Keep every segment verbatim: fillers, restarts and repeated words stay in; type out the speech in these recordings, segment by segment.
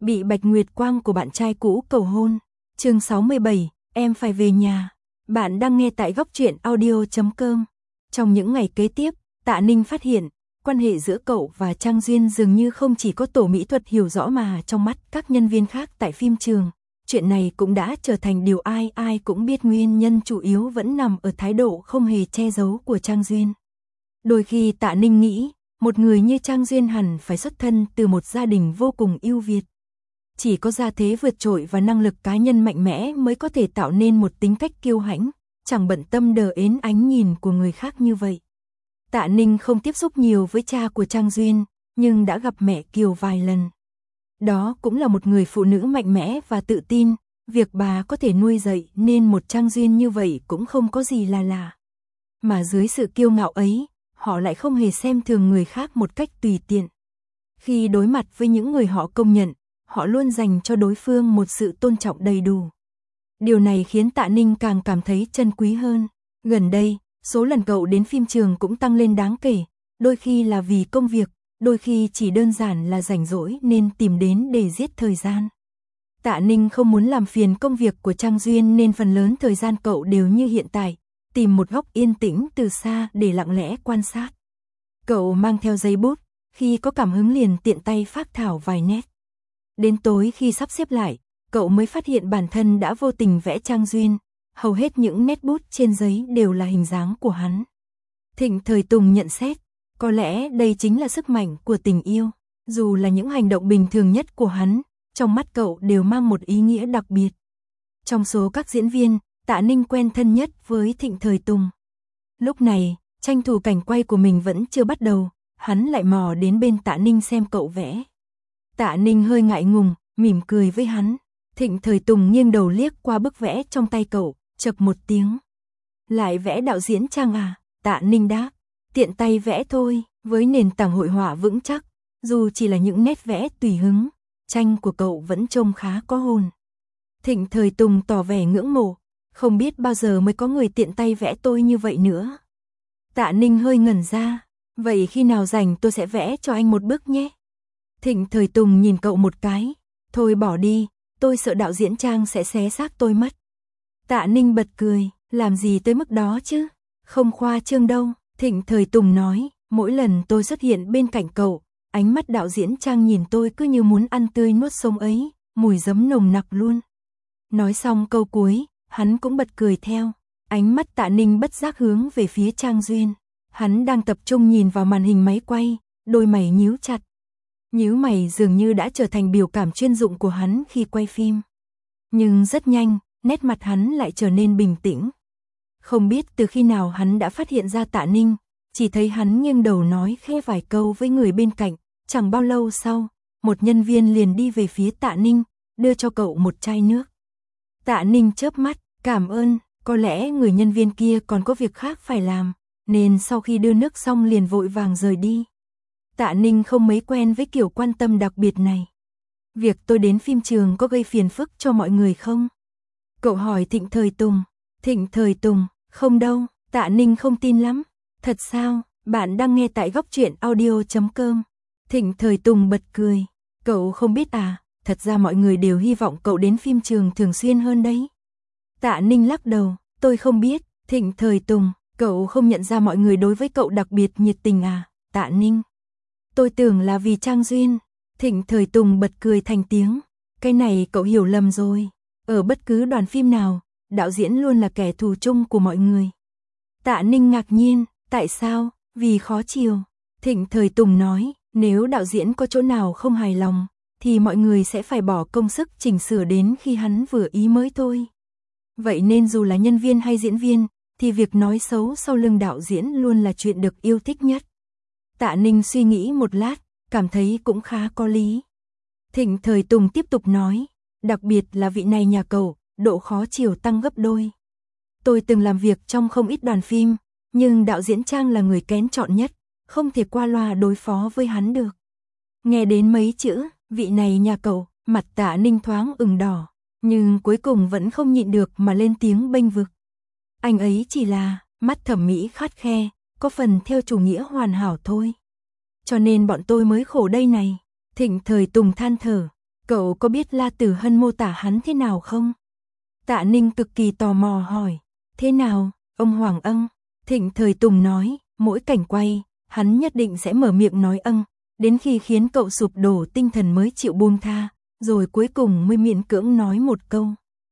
Bị Bạch Nguyệt Quang của bạn trai cũ cầu hôn. Chương sáu mươi bảy, em phải về nhà. Bạn đang nghe tại góc truyện audio chấm com. Trong những ngày kế tiếp, Tạ Ninh phát hiện, quan hệ giữa cậu và Trang Duyên dường như không chỉ có tổ mỹ thuật hiểu rõ mà trong mắt các nhân viên khác tại phim trường. Chuyện này cũng đã trở thành điều ai ai cũng biết, nguyên nhân chủ yếu vẫn nằm ở thái độ không hề che giấu của Trang Duyên. Đôi khi Tạ Ninh nghĩ, một người như Trang Duyên hẳn phải xuất thân từ một gia đình vô cùng ưu việt. Chỉ có gia thế vượt trội và năng lực cá nhân mạnh mẽ mới có thể tạo nên một tính cách kiêu hãnh, chẳng bận tâm đờ ến ánh nhìn của người khác như vậy. Tạ Ninh không tiếp xúc nhiều với cha của Trang Duyên, nhưng đã gặp mẹ Kiều vài lần. Đó cũng là một người phụ nữ mạnh mẽ và tự tin, việc bà có thể nuôi dạy nên một Trang Duyên như vậy cũng không có gì là lạ. Mà dưới sự kiêu ngạo ấy, họ lại không hề xem thường người khác một cách tùy tiện. Khi đối mặt với những người họ công nhận, họ luôn dành cho đối phương một sự tôn trọng đầy đủ. Điều này khiến Tạ Ninh càng cảm thấy trân quý hơn. Gần đây, số lần cậu đến phim trường cũng tăng lên đáng kể, đôi khi là vì công việc, đôi khi chỉ đơn giản là rảnh rỗi nên tìm đến để giết thời gian. Tạ Ninh không muốn làm phiền công việc của Trang Duyên nên phần lớn thời gian cậu đều như hiện tại, tìm một góc yên tĩnh từ xa để lặng lẽ quan sát. Cậu mang theo giấy bút, khi có cảm hứng liền tiện tay phác thảo vài nét. Đến tối khi sắp xếp lại, cậu mới phát hiện bản thân đã vô tình vẽ Trang Duyên, hầu hết những nét bút trên giấy đều là hình dáng của hắn. Thịnh Thời Tùng nhận xét, có lẽ đây chính là sức mạnh của tình yêu, dù là những hành động bình thường nhất của hắn, trong mắt cậu đều mang một ý nghĩa đặc biệt. Trong số các diễn viên, Tạ Ninh quen thân nhất với Thịnh Thời Tùng. Lúc này, tranh thủ cảnh quay của mình vẫn chưa bắt đầu, hắn lại mò đến bên Tạ Ninh xem cậu vẽ. Tạ Ninh hơi ngại ngùng, mỉm cười với hắn. Thịnh Thời Tùng nghiêng đầu liếc qua bức vẽ trong tay cậu, chậc một tiếng. Lại vẽ đạo diễn Trang à? Tạ Ninh đáp, tiện tay vẽ thôi, với nền tảng hội họa vững chắc, dù chỉ là những nét vẽ tùy hứng, tranh của cậu vẫn trông khá có hồn. Thịnh Thời Tùng tỏ vẻ ngưỡng mộ, không biết bao giờ mới có người tiện tay vẽ tôi như vậy nữa. Tạ Ninh hơi ngẩn ra, vậy khi nào rảnh tôi sẽ vẽ cho anh một bức nhé. Thịnh Thời Tùng nhìn cậu một cái, thôi bỏ đi, tôi sợ đạo diễn Trang sẽ xé xác tôi mất. Tạ Ninh bật cười, làm gì tới mức đó chứ, không khoa trương đâu. Thịnh Thời Tùng nói, mỗi lần tôi xuất hiện bên cạnh cậu, ánh mắt đạo diễn Trang nhìn tôi cứ như muốn ăn tươi nuốt sống ấy, mùi giấm nồng nặc luôn. Nói xong câu cuối, hắn cũng bật cười theo. Ánh mắt Tạ Ninh bất giác hướng về phía Trang Duyên. Hắn đang tập trung nhìn vào màn hình máy quay, đôi mày nhíu chặt. Nhíu mày dường như đã trở thành biểu cảm chuyên dụng của hắn khi quay phim. Nhưng rất nhanh, nét mặt hắn lại trở nên bình tĩnh. Không biết từ khi nào hắn đã phát hiện ra Tạ Ninh, chỉ thấy hắn nghiêng đầu nói khẽ vài câu với người bên cạnh. Chẳng bao lâu sau, một nhân viên liền đi về phía Tạ Ninh, đưa cho cậu một chai nước. Tạ Ninh chớp mắt, cảm ơn, có lẽ người nhân viên kia còn có việc khác phải làm, nên sau khi đưa nước xong liền vội vàng rời đi. Tạ Ninh không mấy quen với kiểu quan tâm đặc biệt này. Việc tôi đến phim trường có gây phiền phức cho mọi người không? Cậu hỏi Thịnh Thời Tùng. Thịnh Thời Tùng, không đâu, Tạ Ninh không tin lắm. Thật sao, bạn đang nghe tại góc truyện audio chấm com. Thịnh Thời Tùng bật cười. Cậu không biết à, thật ra mọi người đều hy vọng cậu đến phim trường thường xuyên hơn đấy. Tạ Ninh lắc đầu, tôi không biết. Thịnh Thời Tùng, cậu không nhận ra mọi người đối với cậu đặc biệt nhiệt tình à? Tạ Ninh, tôi tưởng là vì Trang Duyên. Thịnh Thời Tùng bật cười thành tiếng. Cái này cậu hiểu lầm rồi. Ở bất cứ đoàn phim nào, đạo diễn luôn là kẻ thù chung của mọi người. Tạ Ninh ngạc nhiên, tại sao? Vì khó chiều. Thịnh Thời Tùng nói, nếu đạo diễn có chỗ nào không hài lòng, thì mọi người sẽ phải bỏ công sức chỉnh sửa đến khi hắn vừa ý mới thôi. Vậy nên dù là nhân viên hay diễn viên, thì việc nói xấu sau lưng đạo diễn luôn là chuyện được yêu thích nhất. Tạ Ninh suy nghĩ một lát, cảm thấy cũng khá có lý. Thịnh Thời Tùng tiếp tục nói, đặc biệt là vị này nhà cậu, độ khó chiều tăng gấp đôi. Tôi từng làm việc trong không ít đoàn phim, nhưng đạo diễn Trang là người kén chọn nhất, không thể qua loa đối phó với hắn được. Nghe đến mấy chữ, vị này nhà cậu, mặt Tạ Ninh thoáng ửng đỏ, nhưng cuối cùng vẫn không nhịn được mà lên tiếng bênh vực. Anh ấy chỉ là mắt thẩm mỹ khắt khe, có phần theo chủ nghĩa hoàn hảo thôi. Cho nên bọn tôi mới khổ đây này. Thịnh Thời Tùng than thở, Cậu có biết La Tử Hân mô tả hắn thế nào không? Tạ Ninh cực kỳ tò mò hỏi. Thế nào, ông Hoàng ân? Thịnh Thời Tùng nói, mỗi cảnh quay, hắn nhất định sẽ mở miệng nói ân, đến khi khiến cậu sụp đổ tinh thần mới chịu buông tha, rồi cuối cùng mới miễn cưỡng nói một câu.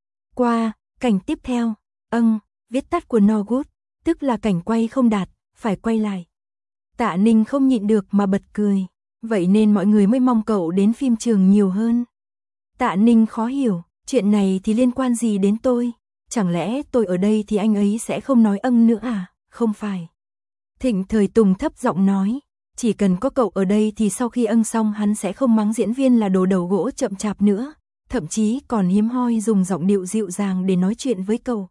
Qua, cảnh tiếp theo, ân, viết tắt của no good, tức là cảnh quay không đạt, phải quay lại. Tạ Ninh không nhịn được mà bật cười, vậy nên mọi người mới mong cậu đến phim trường nhiều hơn. Tạ Ninh khó hiểu, chuyện này thì liên quan gì đến tôi? Chẳng lẽ tôi ở đây thì anh ấy sẽ không nói ân nữa à? Không phải. Thịnh Thời Tùng thấp giọng nói, chỉ cần có cậu ở đây thì sau khi ân xong hắn sẽ không mắng diễn viên là đồ đầu gỗ chậm chạp nữa, thậm chí còn hiếm hoi dùng giọng điệu dịu dàng để nói chuyện với cậu.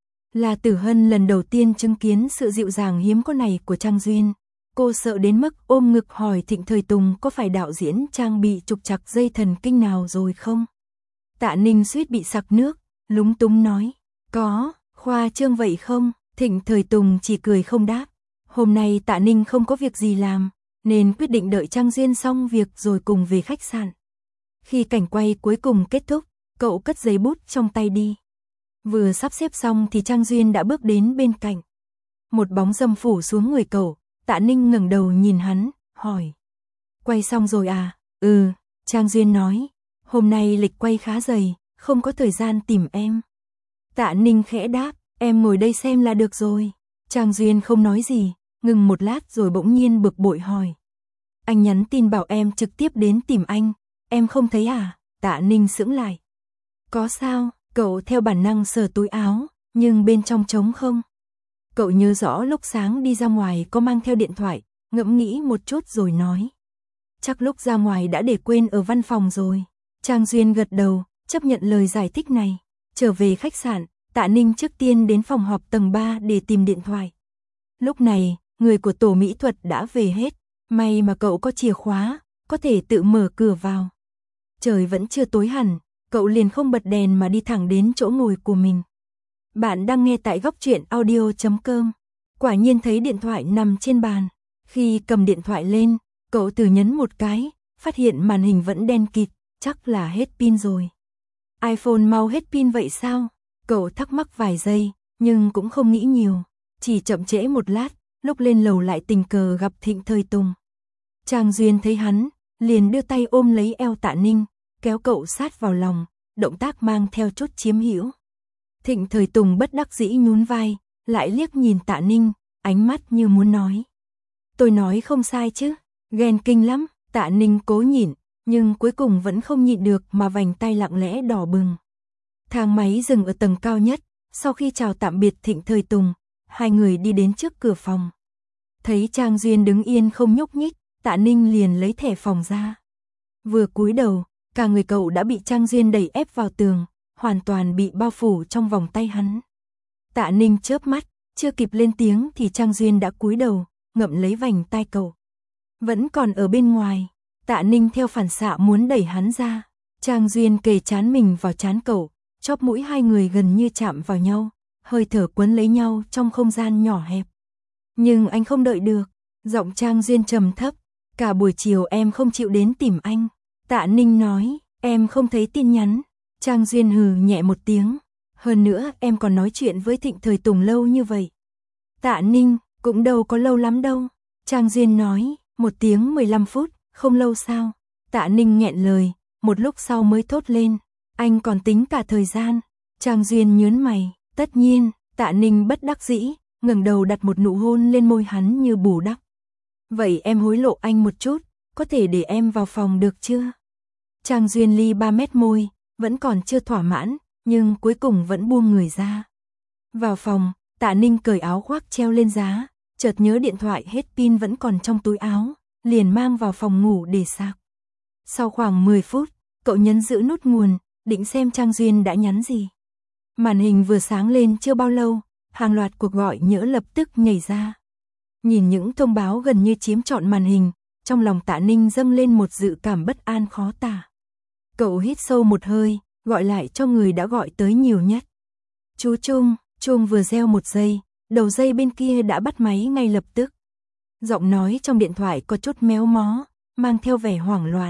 La Tử Hân lần đầu tiên chứng kiến sự dịu dàng hiếm có này của Trang Duyên. Cô sợ đến mức ôm ngực hỏi Thịnh Thời Tùng có phải đạo diễn Trang bị trục trặc dây thần kinh nào rồi không? Tạ Ninh suýt bị sặc nước, lúng túng nói, có, khoa trương vậy không? Thịnh Thời Tùng chỉ cười không đáp. Hôm nay Tạ Ninh không có việc gì làm, nên quyết định đợi Trang Duyên xong việc rồi cùng về khách sạn. Khi cảnh quay cuối cùng kết thúc, cậu cất giấy bút trong tay đi. Vừa sắp xếp xong thì Trang Duyên đã bước đến bên cạnh. Một bóng râm phủ xuống người cậu, Tạ Ninh ngẩng đầu nhìn hắn, hỏi. Quay xong rồi à? Ừ, Trang Duyên nói. Hôm nay lịch quay khá dày, không có thời gian tìm em. Tạ Ninh khẽ đáp, em ngồi đây xem là được rồi. Trang Duyên không nói gì, ngừng một lát rồi bỗng nhiên bực bội hỏi. Anh nhắn tin bảo em trực tiếp đến tìm anh, em không thấy à? Tạ Ninh sững lại. Có sao? Cậu theo bản năng sờ túi áo, nhưng bên trong trống không. Cậu nhớ rõ lúc sáng đi ra ngoài có mang theo điện thoại, ngẫm nghĩ một chút rồi nói. Chắc lúc ra ngoài đã để quên ở văn phòng rồi. Trang Duyên gật đầu, chấp nhận lời giải thích này. Trở về khách sạn, Tạ Ninh trước tiên đến phòng họp tầng ba để tìm điện thoại. Lúc này, người của tổ mỹ thuật đã về hết. May mà cậu có chìa khóa, có thể tự mở cửa vào. Trời vẫn chưa tối hẳn, cậu liền không bật đèn mà đi thẳng đến chỗ ngồi của mình. Bạn đang nghe tại góc truyện audio chấm com. Quả nhiên thấy điện thoại nằm trên bàn. Khi cầm điện thoại lên, cậu thử nhấn một cái, phát hiện màn hình vẫn đen kịt, chắc là hết pin rồi. iPhone mau hết pin vậy sao? Cậu thắc mắc vài giây, nhưng cũng không nghĩ nhiều. Chỉ chậm trễ một lát, lúc lên lầu lại tình cờ gặp Thịnh Thời Tùng. Trang Duyên thấy hắn, liền đưa tay ôm lấy eo Tạ Ninh, kéo cậu sát vào lòng, động tác mang theo chút chiếm hữu. Thịnh Thời Tùng bất đắc dĩ nhún vai, lại liếc nhìn Tạ Ninh, ánh mắt như muốn nói. Tôi nói không sai chứ, ghen kinh lắm. Tạ Ninh cố nhịn, nhưng cuối cùng vẫn không nhịn được mà vành tay lặng lẽ đỏ bừng. Thang máy dừng ở tầng cao nhất, sau khi chào tạm biệt Thịnh Thời Tùng, hai người đi đến trước cửa phòng. Thấy Trang Duyên đứng yên không nhúc nhích, Tạ Ninh liền lấy thẻ phòng ra. Vừa cúi đầu, cả người cậu đã bị Trang Duyên đẩy ép vào tường, hoàn toàn bị bao phủ trong vòng tay hắn. Tạ Ninh chớp mắt, chưa kịp lên tiếng thì Trang Duyên đã cúi đầu, ngậm lấy vành tai cậu. Vẫn còn ở bên ngoài, Tạ Ninh theo phản xạ muốn đẩy hắn ra. Trang Duyên kề trán mình vào trán cậu, chóp mũi hai người gần như chạm vào nhau, hơi thở quấn lấy nhau trong không gian nhỏ hẹp. Nhưng anh không đợi được, giọng Trang Duyên trầm thấp, cả buổi chiều em không chịu đến tìm anh. Tạ Ninh nói, em không thấy tin nhắn. Trang Duyên hừ nhẹ một tiếng, hơn nữa em còn nói chuyện với Thịnh Thời Tùng lâu như vậy. Tạ Ninh, cũng đâu có lâu lắm đâu. Trang Duyên nói, một tiếng mười lăm phút, không lâu sao? Tạ Ninh nghẹn lời, một lúc sau mới thốt lên, anh còn tính cả thời gian. Trang Duyên nhớn mày, tất nhiên. Tạ Ninh bất đắc dĩ, ngẩng đầu đặt một nụ hôn lên môi hắn như bù đắp. Vậy em hối lộ anh một chút, có thể để em vào phòng được chưa? Trang Duyên ly ba mét môi, vẫn còn chưa thỏa mãn, nhưng cuối cùng vẫn buông người ra. Vào phòng, Tạ Ninh cởi áo khoác treo lên giá, chợt nhớ điện thoại hết pin vẫn còn trong túi áo, liền mang vào phòng ngủ để sạc. Sau khoảng mười phút, cậu nhấn giữ nút nguồn, định xem Trang Duyên đã nhắn gì. Màn hình vừa sáng lên chưa bao lâu, hàng loạt cuộc gọi nhỡ lập tức nhảy ra. Nhìn những thông báo gần như chiếm trọn màn hình, trong lòng Tạ Ninh dâng lên một dự cảm bất an khó tả. Cậu hít sâu một hơi, gọi lại cho người đã gọi tới nhiều nhất. Chú Trung, chuông vừa reo một giây, đầu dây bên kia đã bắt máy ngay lập tức. Giọng nói trong điện thoại có chút méo mó, mang theo vẻ hoảng loạn,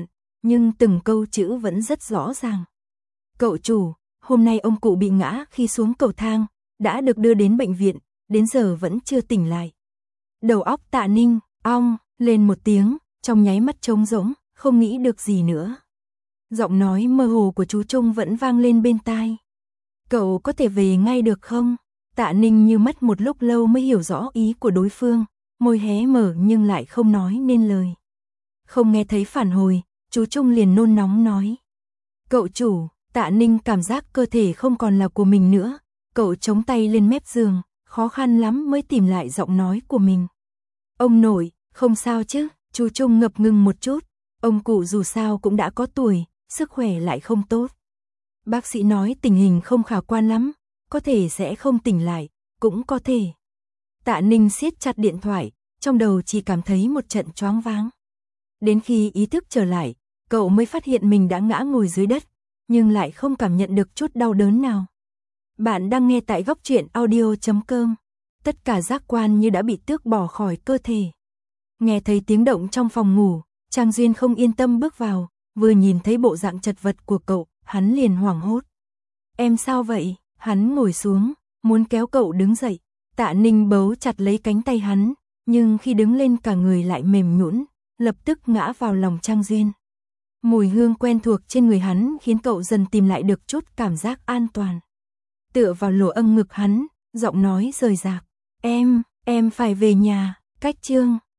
nhưng từng câu chữ vẫn rất rõ ràng. Cậu chủ, hôm nay ông cụ bị ngã khi xuống cầu thang, đã được đưa đến bệnh viện, đến giờ vẫn chưa tỉnh lại. Đầu óc Tạ Ninh, ong, lên một tiếng, trong nháy mắt trống rỗng, không nghĩ được gì nữa. Giọng nói mơ hồ của chú Trung vẫn vang lên bên tai. Cậu có thể về ngay được không? Tạ Ninh như mất một lúc lâu mới hiểu rõ ý của đối phương, môi hé mở nhưng lại không nói nên lời. Không nghe thấy phản hồi, chú Trung liền nôn nóng nói. Cậu chủ, Tạ Ninh cảm giác cơ thể không còn là của mình nữa, cậu chống tay lên mép giường, khó khăn lắm mới tìm lại giọng nói của mình. Ông nội, không sao chứ? Chú Trung ngập ngừng một chút, ông cụ dù sao cũng đã có tuổi, sức khỏe lại không tốt. Bác sĩ nói tình hình không khả quan lắm, có thể sẽ không tỉnh lại, cũng có thể. Tạ Ninh siết chặt điện thoại, trong đầu chỉ cảm thấy một trận choáng váng. Đến khi ý thức trở lại, cậu mới phát hiện mình đã ngã ngồi dưới đất, nhưng lại không cảm nhận được chút đau đớn nào. Bạn đang nghe tại góc truyện audio chấm com. Tất cả giác quan như đã bị tước bỏ khỏi cơ thể. Nghe thấy tiếng động trong phòng ngủ, Trang Duyên không yên tâm bước vào, vừa nhìn thấy bộ dạng chật vật của cậu, hắn liền hoảng hốt. Em sao vậy? Hắn ngồi xuống, muốn kéo cậu đứng dậy. Tạ Ninh bấu chặt lấy cánh tay hắn, nhưng khi đứng lên cả người lại mềm nhũn, lập tức ngã vào lòng Trang Duyên. Mùi hương quen thuộc trên người hắn khiến cậu dần tìm lại được chút cảm giác an toàn. Tựa vào lỗ âng ngực hắn, giọng nói rời rạc. Em, em phải về nhà, cách chương.